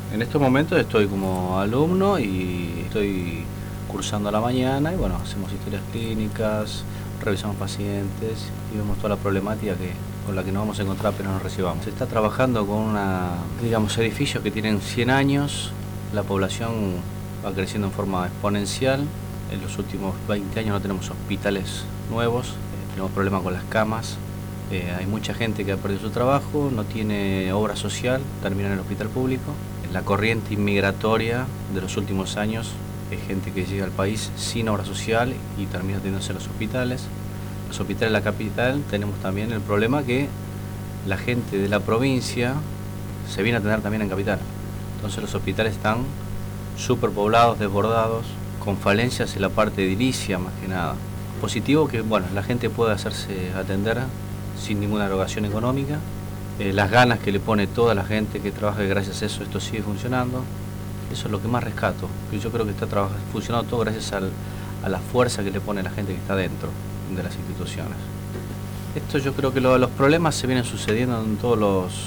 En estos momentos estoy como alumno y estoy cursando a la mañana y bueno, hacemos historias clínicas, revisamos pacientes y vemos toda la problemática con la que nos vamos a encontrar apenas nos recibamos. Se está trabajando con edificios que tienen 100 años, la población va creciendo en forma exponencial, en los últimos 20 años no tenemos hospitales nuevos, tenemos problemas con las camas. Hay mucha gente que ha perdido su trabajo, no tiene obra social, termina en el hospital público. La corriente inmigratoria de los últimos años es gente que llega al país sin obra social y termina teniéndose en los hospitales. Los hospitales de la capital tenemos también el problema que la gente de la provincia se viene a atender también en capital. Entonces los hospitales están superpoblados, desbordados, con falencias en la parte edilicia más que nada. Positivo que bueno, la gente pueda hacerse atender sin ninguna erogación económica, las ganas que le pone toda la gente que trabaja, que gracias a eso esto sigue funcionando. Eso es lo que más rescato, que yo creo que está funcionando todo gracias a la fuerza que le pone la gente que está dentro de las instituciones. Esto yo creo que los problemas se vienen sucediendo en todos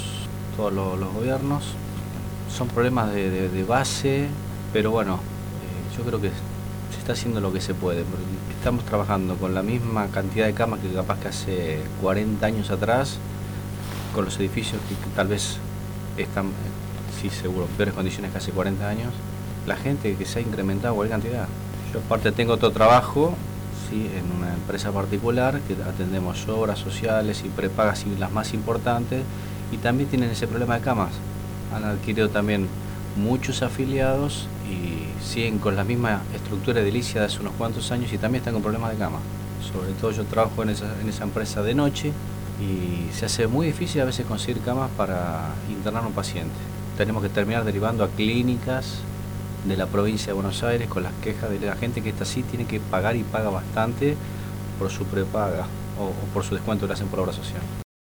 los gobiernos, son problemas de base, pero bueno, yo creo que se está haciendo lo que se puede, porque estamos trabajando con la misma cantidad de camas que capaz que hace 40 años atrás, con los edificios que tal vez están, sí seguro, en peores condiciones que hace 40 años, la gente que se ha incrementado cualquier cantidad. Yo aparte tengo otro trabajo, sí, en una empresa particular, que atendemos obras sociales y prepagas y las más importantes, y también tienen ese problema de camas. Han adquirido también muchos afiliados y siguen con la misma estructura edilicia de hace unos cuantos años y también están con problemas de cama. Sobre todo yo trabajo en esa empresa de noche y se hace muy difícil a veces conseguir camas para internar a un paciente. Tenemos que terminar derivando a clínicas de la provincia de Buenos Aires con las quejas de la gente que esta sí tiene que pagar y paga bastante por su prepaga o por su descuento que le hacen por obra social.